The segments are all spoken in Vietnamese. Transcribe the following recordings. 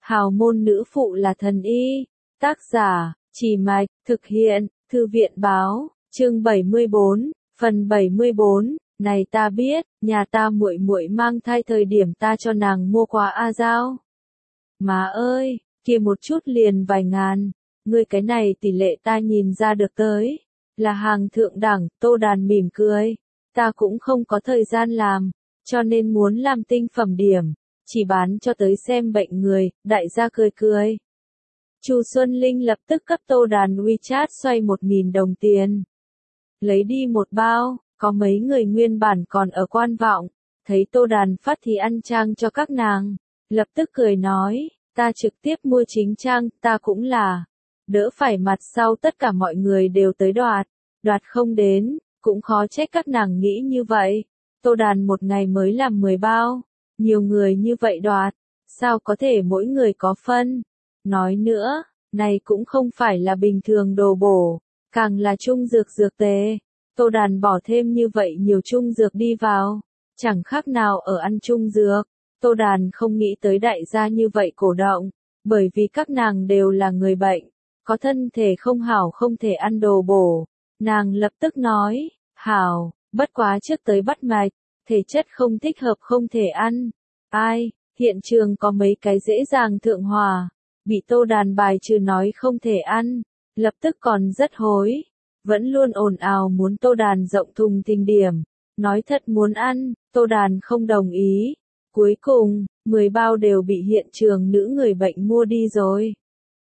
Hào môn nữ phụ là thần y. Tác giả, Trì Mạch, thực hiện, Thư viện báo, chương 74, phần 74, này ta biết, nhà ta muội muội mang thai thời điểm ta cho nàng mua quà A Giao. Má ơi, kia một chút liền vài ngàn, ngươi cái này tỷ lệ ta nhìn ra được tới, là hàng thượng đẳng. Tô Đàn mỉm cười, ta cũng không có thời gian làm, cho nên muốn làm tinh phẩm điểm, chỉ bán cho tới xem bệnh người. Đại gia cười cười. Chu Xuân Linh lập tức cấp Tô Đàn WeChat xoay 1.000 đồng tiền. Lấy đi một bao, có mấy người nguyên bản còn ở quan vọng, thấy Tô Đàn phát thì ăn trang cho các nàng, lập tức cười nói, ta trực tiếp mua chính trang, ta cũng là, đỡ phải mặt sau tất cả mọi người đều tới đoạt không đến, cũng khó trách các nàng nghĩ như vậy. Tô Đàn một ngày mới làm 10 bao, nhiều người như vậy đoạt, sao có thể mỗi người có phân. Nói nữa, này cũng không phải là bình thường đồ bổ, càng là trung dược dược tề. Tô Đàn bỏ thêm như vậy nhiều trung dược đi vào, chẳng khác nào ở ăn trung dược. Tô Đàn không nghĩ tới đại gia như vậy cổ động, bởi vì các nàng đều là người bệnh, có thân thể không hảo không thể ăn đồ bổ. Nàng lập tức nói, hảo, bất quá trước tới bắt mạch, thể chất không thích hợp không thể ăn. Ai, hiện trường có mấy cái dễ dàng thượng hòa, bị Tô Đàn bài trừ nói không thể ăn, lập tức còn rất hối, vẫn luôn ồn ào muốn Tô Đàn rộng thùng thình điểm, nói thật muốn ăn, Tô Đàn không đồng ý. Cuối cùng, 10 bao đều bị hiện trường nữ người bệnh mua đi rồi.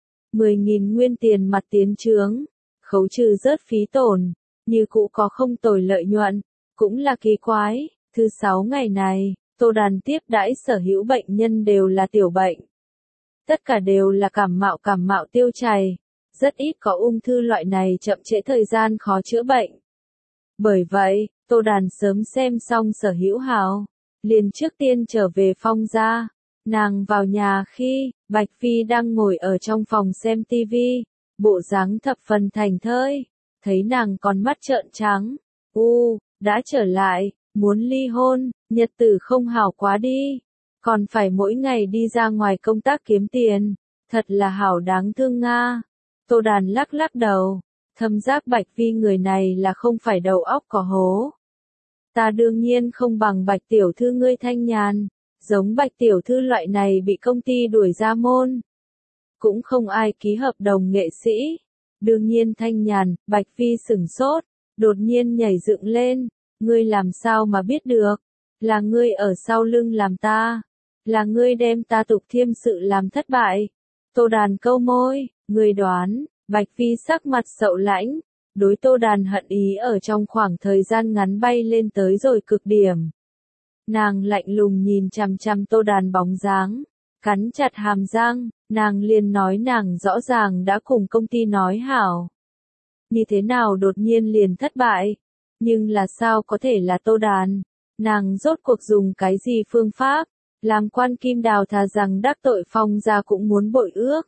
10.000 nguyên tiền mặt tiến trướng, khấu trừ rớt phí tổn, như cũ có không tồi lợi nhuận, cũng là kỳ quái. Thứ 6 ngày này, Tô Đàn tiếp đãi sở hữu bệnh nhân đều là tiểu bệnh. Tất cả đều là cảm mạo tiêu chảy, rất ít có ung thư loại này chậm trễ thời gian khó chữa bệnh. Bởi vậy, Tô Đàn sớm xem xong sở hữu hào, liền trước tiên trở về Phong gia. Nàng vào nhà khi, Bạch Phi đang ngồi ở trong phòng xem tivi, bộ dáng thập phần thành thơi, thấy nàng còn mắt trợn trắng, đã trở lại, muốn ly hôn, nhật tử không hảo quá đi, còn phải mỗi ngày đi ra ngoài công tác kiếm tiền, thật là hảo đáng thương nga. Tô Đàn lắc lắc đầu, thâm giác Bạch Phi người này là không phải đầu óc có hố. Ta đương nhiên không bằng Bạch tiểu thư ngươi thanh nhàn, giống Bạch tiểu thư loại này bị công ty đuổi ra môn, cũng không ai ký hợp đồng nghệ sĩ. Đương nhiên thanh nhàn. Bạch Phi sửng sốt, đột nhiên nhảy dựng lên, ngươi làm sao mà biết được? Là ngươi ở sau lưng làm ta, là ngươi đem ta tục thiêm sự làm thất bại. Tô Đàn câu môi, ngươi đoán. Bạch Phi sắc mặt sậu lãnh, đối Tô Đàn hận ý ở trong khoảng thời gian ngắn bay lên tới rồi cực điểm. Nàng lạnh lùng nhìn chằm chằm Tô Đàn bóng dáng, cắn chặt hàm răng, nàng liền nói nàng rõ ràng đã cùng công ty nói hảo. Như thế nào đột nhiên liền thất bại? Nhưng là sao có thể là Tô Đàn? Nàng rốt cuộc dùng cái gì phương pháp? Làm Quan Kim Đào thà rằng đắc tội Phong gia cũng muốn bội ước.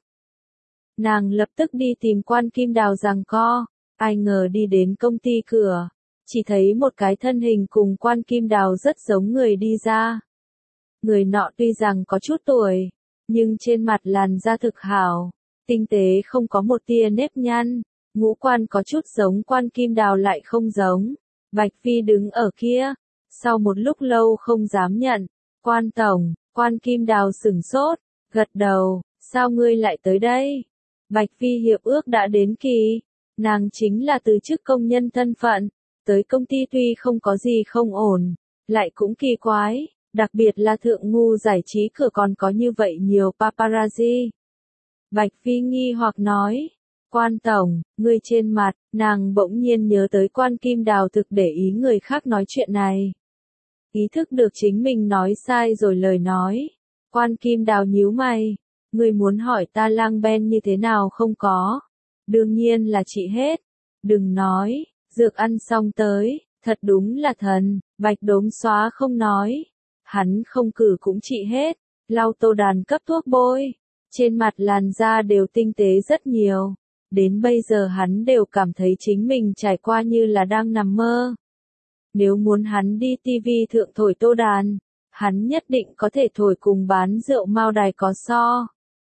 Nàng lập tức đi tìm Quan Kim Đào giằng co, ai ngờ đi đến công ty cửa, chỉ thấy một cái thân hình cùng Quan Kim Đào rất giống người đi ra. Người nọ tuy rằng có chút tuổi, nhưng trên mặt làn da thực hảo, tinh tế không có một tia nếp nhăn, ngũ quan có chút giống Quan Kim Đào lại không giống. Bạch Phi đứng ở kia, sau một lúc lâu không dám nhận, Quan tổng. Quan Kim Đào sửng sốt, gật đầu, sao ngươi lại tới đây? Bạch Phi hiệp ước đã đến kỳ, nàng chính là từ chức công nhân thân phận, tới công ty tuy không có gì không ổn, lại cũng kỳ quái, đặc biệt là Thượng Ngu giải trí cửa còn có như vậy nhiều paparazzi. Bạch Phi nghi hoặc nói, Quan tổng, ngươi trên mặt. Nàng bỗng nhiên nhớ tới Quan Kim Đào thực để ý người khác nói chuyện này. Ý thức được chính mình nói sai rồi lời nói. Quan Kim Đào nhíu mày, ngươi muốn hỏi ta Lang Ben như thế nào không có? Đương nhiên là trị hết. Đừng nói, dược ăn xong tới, thật đúng là thần. Bạch Đốm Xóa không nói, hắn không cử cũng trị hết. Lau Tô Đàn cấp thuốc bôi, trên mặt làn da đều tinh tế rất nhiều. Đến bây giờ hắn đều cảm thấy chính mình trải qua như là đang nằm mơ. Nếu muốn hắn đi TV thượng thổi Tô Đàn, hắn nhất định có thể thổi cùng bán rượu Mao Đài có so.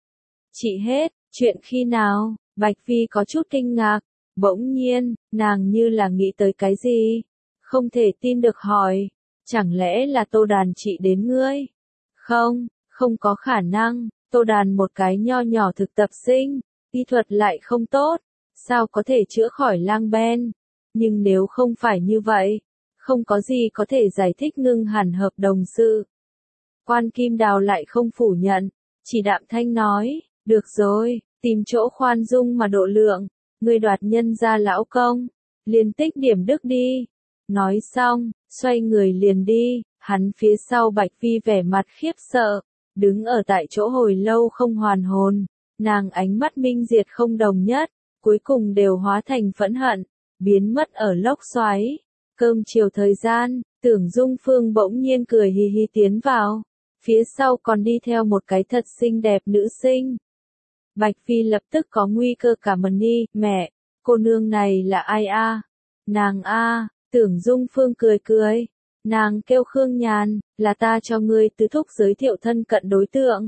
Chị hết, chuyện khi nào? Bạch Vi có chút kinh ngạc, bỗng nhiên, nàng như là nghĩ tới cái gì? Không thể tin được hỏi, chẳng lẽ là Tô Đàn chị đến ngươi? Không, không có khả năng, Tô Đàn một cái nho nhỏ thực tập sinh, y thuật lại không tốt, sao có thể chữa khỏi lang ben? Nhưng nếu không phải như vậy, không có gì có thể giải thích ngưng hẳn hợp đồng sự. Quan Kim Đào lại không phủ nhận, chỉ đạm thanh nói, được rồi, tìm chỗ khoan dung mà độ lượng, ngươi đoạt nhân gia lão công, liền tích điểm đức đi. Nói xong, xoay người liền đi, hắn phía sau Bạch Vi vẻ mặt khiếp sợ, đứng ở tại chỗ hồi lâu không hoàn hồn, nàng ánh mắt minh diệt không đồng nhất, cuối cùng đều hóa thành phẫn hận, biến mất ở lốc xoáy. Cơm chiều thời gian, Tưởng Dung Phương bỗng nhiên cười hì hì tiến vào, phía sau còn đi theo một cái thật xinh đẹp nữ sinh. Bạch Phi lập tức có nguy cơ cả mần đi, mẹ, cô nương này là ai a? Nàng a, Tưởng Dung Phương cười cười, nàng kêu Khương Nhàn, là ta cho ngươi tứ thúc giới thiệu thân cận đối tượng.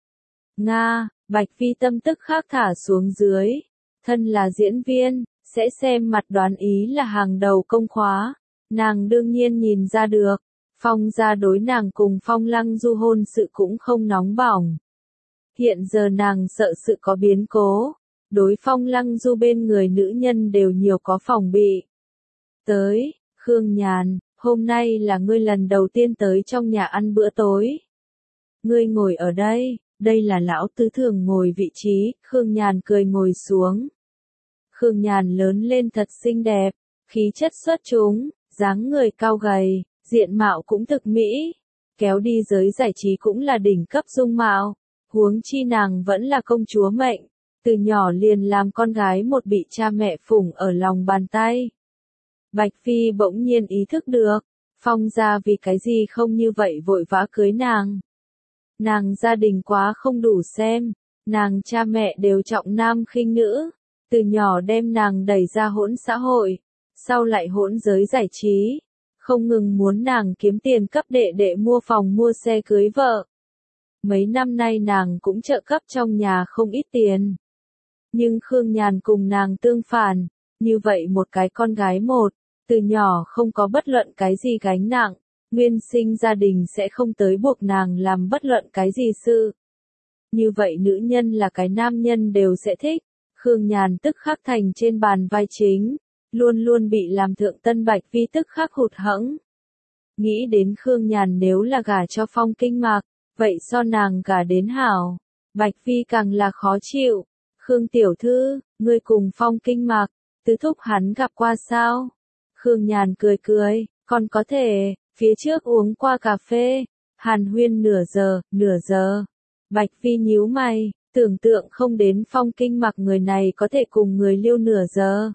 Nga, Bạch Phi tâm tức khắc thả xuống dưới, thân là diễn viên, sẽ xem mặt đoán ý là hàng đầu công khóa, nàng đương nhiên nhìn ra được, Phong gia đối nàng cùng Phong Lăng Du hôn sự cũng không nóng bỏng. Hiện giờ nàng sợ sự có biến cố, đối Phong Lăng Du bên người nữ nhân đều nhiều có phòng bị. Tới, Khương Nhàn, hôm nay là ngươi lần đầu tiên tới trong nhà ăn bữa tối. Ngươi ngồi ở đây, đây là lão tứ thường ngồi vị trí, Khương Nhàn cười ngồi xuống. Khương Nhàn lớn lên thật xinh đẹp, khí chất xuất chúng, dáng người cao gầy, diện mạo cũng thực mỹ, kéo đi giới giải trí cũng là đỉnh cấp dung mạo, huống chi nàng vẫn là công chúa mệnh, từ nhỏ liền làm con gái một bị cha mẹ phụng ở lòng bàn tay. Bạch Phi bỗng nhiên ý thức được, Phong gia vì cái gì không như vậy vội vã cưới nàng. Nàng gia đình quá không đủ xem, nàng cha mẹ đều trọng nam khinh nữ, từ nhỏ đem nàng đẩy ra hỗn xã hội, sau lại hỗn giới giải trí, không ngừng muốn nàng kiếm tiền cấp đệ đệ mua phòng mua xe cưới vợ. Mấy năm nay nàng cũng trợ cấp trong nhà không ít tiền. Nhưng Khương Nhàn cùng nàng tương phản, như vậy một cái con gái một, từ nhỏ không có bất luận cái gì gánh nặng, nguyên sinh gia đình sẽ không tới buộc nàng làm bất luận cái gì sự. Như vậy nữ nhân là cái nam nhân đều sẽ thích, Khương Nhàn tức khắc thành trên bàn vai chính, luôn luôn bị làm thượng tân Bạch Vi tức khắc hụt hẫng. Nghĩ đến Khương Nhàn nếu là gả cho Phong Kinh Mạc, vậy so nàng gả đến hảo, Bạch Vi càng là khó chịu. Khương tiểu thư, ngươi cùng Phong Kinh Mạc, tứ thúc hắn gặp qua sao? Khương Nhàn cười cười, còn có thể, phía trước uống qua cà phê, hàn huyên nửa giờ. Bạch Vi nhíu mày, tưởng tượng không đến Phong Kinh Mạc người này có thể cùng người liêu nửa giờ.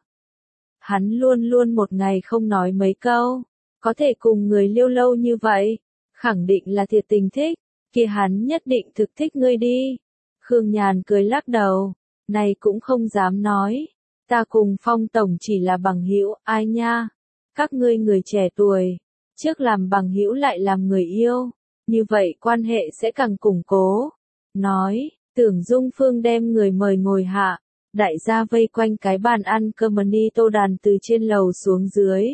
Hắn luôn luôn một ngày không nói mấy câu, có thể cùng người liêu lâu như vậy, khẳng định là thiệt tình thích, kia hắn nhất định thực thích ngươi đi. Khương Nhàn cười lắc đầu, này cũng không dám nói, ta cùng Phong tổng chỉ là bằng hữu, ai nha, các ngươi người trẻ tuổi, trước làm bằng hữu lại làm người yêu, như vậy quan hệ sẽ càng củng cố. Nói, Tưởng Dung Phương đem người mời ngồi hạ, đại gia vây quanh cái bàn ăn cơm ni Tô Đàn từ trên lầu xuống dưới.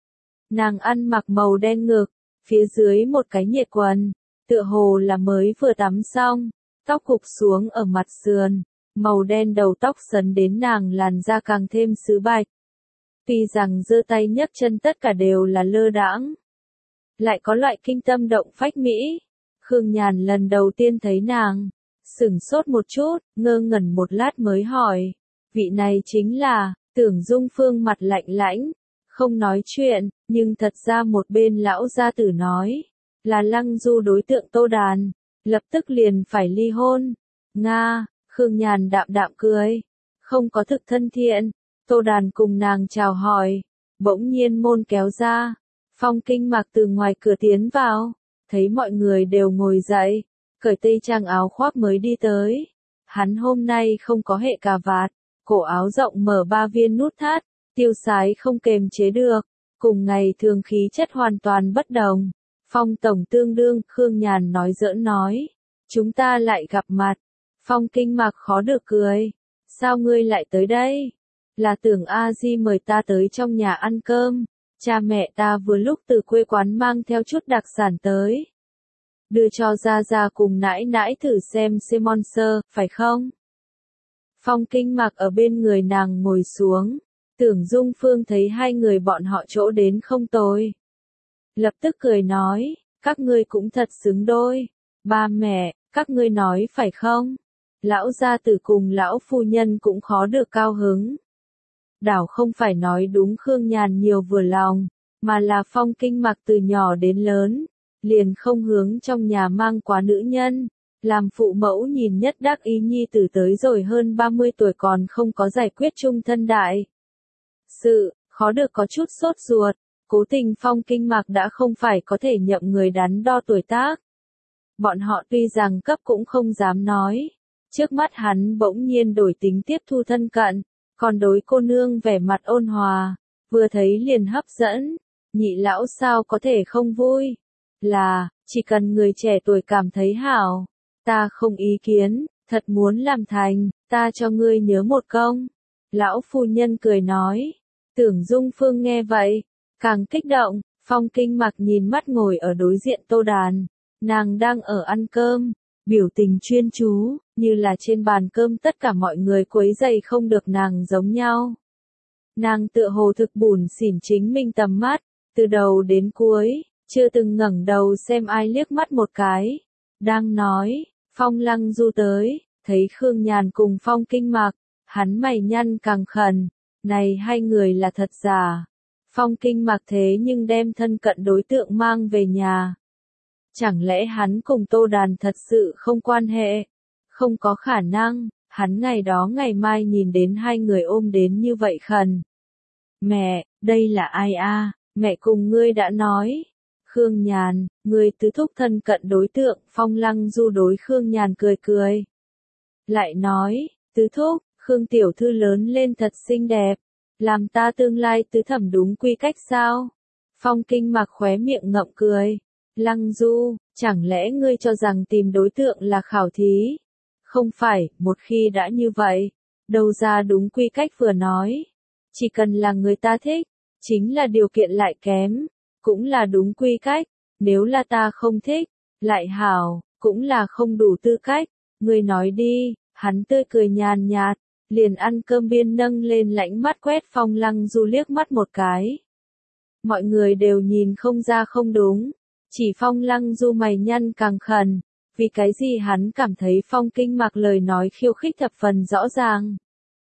Nàng ăn mặc màu đen ngực, phía dưới một cái nhiệt quần, tựa hồ là mới vừa tắm xong, tóc cục xuống ở mặt sườn, màu đen đầu tóc sấn đến nàng làn da càng thêm sứ bạch. Tuy rằng giơ tay nhấc chân tất cả đều là lơ đãng, lại có loại kinh tâm động phách mỹ. Khương Nhàn lần đầu tiên thấy nàng, sửng sốt một chút, ngơ ngẩn một lát mới hỏi, vị này chính là, Tưởng Dung Phương mặt lạnh lãnh, không nói chuyện, nhưng thật ra một bên lão gia tử nói, là Lăng Du đối tượng Tô Đàn, lập tức liền phải ly hôn. Nga, Khương Nhàn đạm đạm cười, không có thực thân thiện. Tô Đàn cùng nàng chào hỏi, bỗng nhiên môn kéo ra, Phong Kinh Mạc từ ngoài cửa tiến vào, thấy mọi người đều ngồi dậy, cởi tây trang áo khoác mới đi tới. Hắn hôm nay không có hệ cà vạt, cổ áo rộng mở 3 viên nút thắt, tiêu sái không kềm chế được, cùng ngày thường khí chất hoàn toàn bất đồng. Phong tổng tương đương, Khương Nhàn nói giỡn nói, chúng ta lại gặp mặt. Phong Kinh Mạc khó được cười. Sao ngươi lại tới đây? Là tưởng A Di mời ta tới trong nhà ăn cơm. Cha mẹ ta vừa lúc từ quê quán mang theo chút đặc sản tới. Đưa cho Gia Gia cùng nãi nãi thử xem monster, phải không? Phong Kinh Mạc ở bên người nàng ngồi xuống. Tưởng Dung Phương thấy hai người bọn họ chỗ đến không tồi. Lập tức cười nói, các ngươi cũng thật xứng đôi. Ba mẹ, các ngươi nói phải không? Lão gia tử cùng lão phu nhân cũng khó được cao hứng. Đảo không phải nói đúng Khương Nhàn nhiều vừa lòng, mà là Phong Kinh Mạc từ nhỏ đến lớn, liền không hướng trong nhà mang quá nữ nhân, làm phụ mẫu nhìn nhất đắc ý nhi tử tới rồi hơn 30 tuổi còn không có giải quyết chung thân đại. Sự, khó được có chút sốt ruột, cố tình Phong Kinh Mạc đã không phải có thể nhậm người đắn đo tuổi tác. Bọn họ tuy rằng cấp cũng không dám nói, trước mắt hắn bỗng nhiên đổi tính tiếp thu thân cận, còn đối cô nương vẻ mặt ôn hòa, vừa thấy liền hấp dẫn, nhị lão sao có thể không vui, là, chỉ cần người trẻ tuổi cảm thấy hảo, ta không ý kiến, thật muốn làm thành, ta cho ngươi nhớ một công. Lão phu nhân cười nói, Tưởng Dung Phương nghe vậy, càng kích động, Phong Kinh Mạc nhìn mắt ngồi ở đối diện Tô Đàn, nàng đang ở ăn cơm, biểu tình chuyên chú, như là trên bàn cơm tất cả mọi người quấy rầy không được nàng giống nhau. Nàng tựa hồ thực bủn xỉn chính mình tầm mắt, từ đầu đến cuối, chưa từng ngẩng đầu xem ai liếc mắt một cái. Đang nói, Phong Lăng Du tới, thấy Khương Nhàn cùng Phong Kinh Mạc, hắn mày nhăn càng khẩn, này hai người là thật giả. Phong Kinh Mạc thế nhưng đem thân cận đối tượng mang về nhà. Chẳng lẽ hắn cùng Tô Đàn thật sự không quan hệ? Không có khả năng, hắn ngày đó ngày mai nhìn đến hai người ôm đến như vậy khẩn. Mẹ, đây là ai a? Mẹ cùng ngươi đã nói. Khương Nhàn, ngươi tứ thúc thân cận đối tượng, Phong Lăng Du đối Khương Nhàn cười cười. Lại nói, tứ thúc, Khương tiểu thư lớn lên thật xinh đẹp, làm ta tương lai tứ thẩm đúng quy cách sao? Phong Kinh Mạc khóe miệng ngậm cười. Lăng Du, chẳng lẽ ngươi cho rằng tìm đối tượng là khảo thí? Không phải, một khi đã như vậy, đâu ra đúng quy cách vừa nói. Chỉ cần là người ta thích, chính là điều kiện lại kém, cũng là đúng quy cách, nếu là ta không thích, lại hảo, cũng là không đủ tư cách. Ngươi nói đi, hắn tươi cười nhàn nhạt, liền ăn cơm biên nâng lên lãnh mắt quét Phong Lăng Du liếc mắt một cái. Mọi người đều nhìn không ra không đúng. Chỉ Phong Lăng Du mày nhăn càng khẩn, vì cái gì hắn cảm thấy Phong Kinh Mạc lời nói khiêu khích thập phần rõ ràng.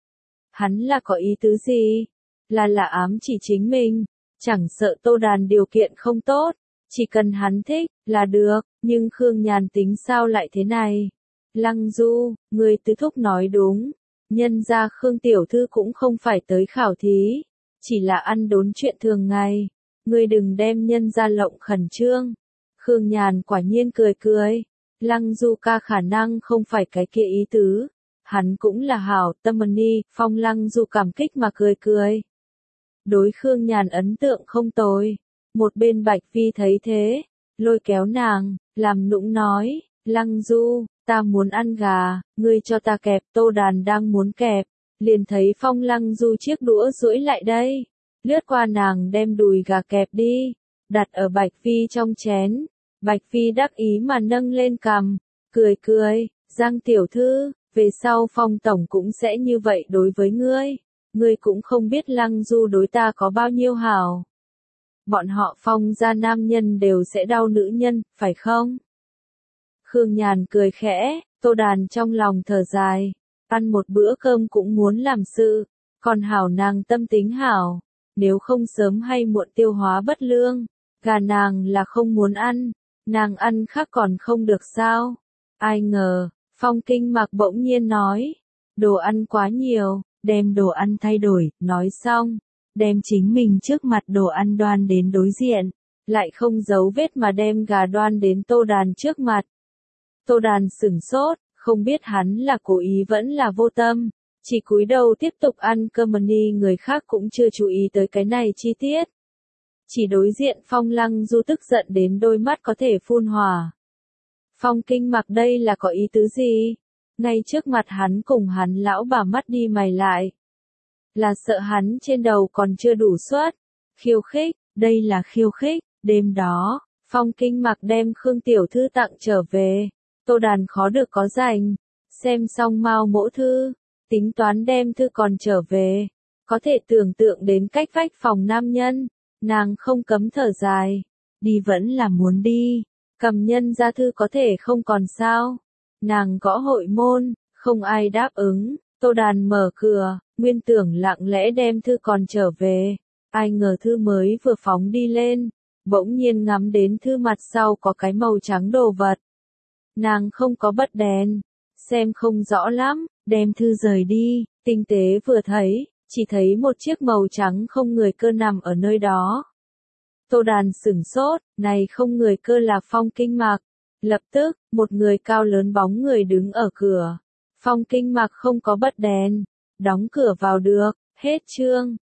Hắn là có ý tứ gì? Là ám chỉ chính mình, chẳng sợ Tô Đàn điều kiện không tốt, chỉ cần hắn thích, là được, nhưng Khương Nhàn tính sao lại thế này? Lăng Du, người tứ thúc nói đúng, nhân ra Khương tiểu thư cũng không phải tới khảo thí, chỉ là ăn đốn chuyện thường ngày. Ngươi đừng đem nhân ra lộng khẩn trương. Khương Nhàn quả nhiên cười cười. Lăng Du ca khả năng không phải cái kia ý tứ. Hắn cũng là hảo tâm ni, Phong Lăng Du cảm kích mà cười cười. Đối Khương Nhàn ấn tượng không tồi. Một bên Bạch Phi thấy thế, lôi kéo nàng, làm nũng nói, Lăng Du, ta muốn ăn gà, ngươi cho ta kẹp. Tô Đàn đang muốn kẹp, liền thấy Phong Lăng Du chiếc đũa duỗi lại đây. Lướt qua nàng đem đùi gà kẹp đi, đặt ở Bạch Phi trong chén. Bạch Phi đắc ý mà nâng lên cằm, cười cười, Giang tiểu thư, về sau Phong tổng cũng sẽ như vậy đối với ngươi. Ngươi cũng không biết Lăng Du đối ta có bao nhiêu hảo. Bọn họ Phong gia nam nhân đều sẽ đau nữ nhân, phải không? Khương Nhàn cười khẽ, Tô Đàn trong lòng thở dài, ăn một bữa cơm cũng muốn làm sự, còn hảo nàng tâm tính hảo. Nếu không sớm hay muộn tiêu hóa bất lương, gà nàng là không muốn ăn, nàng ăn khác còn không được sao? Ai ngờ, Phong Kinh Mạc bỗng nhiên nói, đồ ăn quá nhiều, đem đồ ăn thay đổi, nói xong, đem chính mình trước mặt đồ ăn đoan đến đối diện, lại không giấu vết mà đem gà đoan đến Tô Đàn trước mặt. Tô Đàn sửng sốt, không biết hắn là cố ý vẫn là vô tâm. Chỉ cúi đầu tiếp tục ăn cơm ni, người khác cũng chưa chú ý tới cái này chi tiết. Chỉ đối diện Phong Lăng Du tức giận đến đôi mắt có thể phun hỏa. Phong Kinh Mạc đây là có ý tứ gì? ngay trước mặt hắn cùng hắn lão bà mắt đi mày lại. Là sợ hắn trên đầu còn chưa đủ suất. Khiêu khích, đây là khiêu khích. Đêm đó, Phong Kinh Mặc đem Khương Tiểu Thư tặng trở về. Tô Đàn khó được có rảnh. Xem xong Mao Mỗ Thư, tính toán đem thư còn trở về. Có thể tưởng tượng đến cách vách phòng nam nhân. Nàng không cấm thở dài. Đi vẫn là muốn đi. Cầm nhân ra thư có thể không còn sao. Nàng gõ hội môn, không ai đáp ứng. Tô Đàn mở cửa, nguyên tưởng lặng lẽ đem thư còn trở về. Ai ngờ thư mới vừa phóng đi lên, bỗng nhiên ngắm đến thư mặt sau có cái màu trắng đồ vật. Nàng không có bật đèn, xem không rõ lắm, đem thư rời đi, tinh tế vừa thấy, chỉ thấy một chiếc màu trắng không người cơ nằm ở nơi đó. Tô Đàn sửng sốt, này không người cơ là Phong Kinh Mặc. Lập tức, một người cao lớn bóng người đứng ở cửa. Phong Kinh Mặc không có bật đèn, đóng cửa vào được, hết chương.